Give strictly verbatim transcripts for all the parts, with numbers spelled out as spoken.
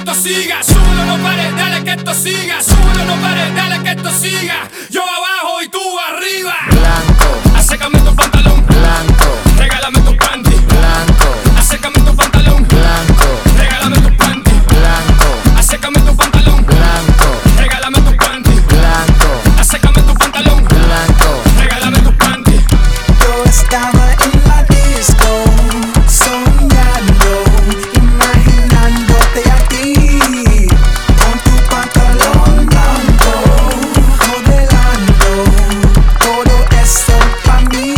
esto siga. Súbelo, no pares, dale que esto siga. Súbelo, no pares, dale que esto siga. Yo abajo y tú arriba. Blanco, acércame tu pantalón. blanco, Regálame tu panty. blanco, Acércame tu pantalón. blanco, Regálame tu panty. blanco, Acércame tu pantalón. blanco, Regálame tu panty. blanco, Acércame tu pantalón. blanco. Regálame tu panty. Yo estaba en la disco, soñando, imaginándote a ti, con tu pantalón blanco, modelando todo esto pa' mí.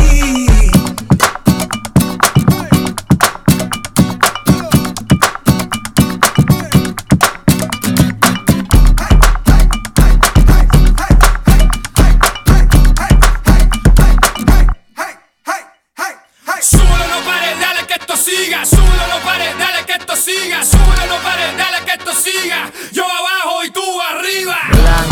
Súbelo, no pares, dale que esto siga. Súbelo, no pares, dale que esto siga. Súbelo, no pares, dale que esto siga. Yo abajo y tú arriba. Blanco.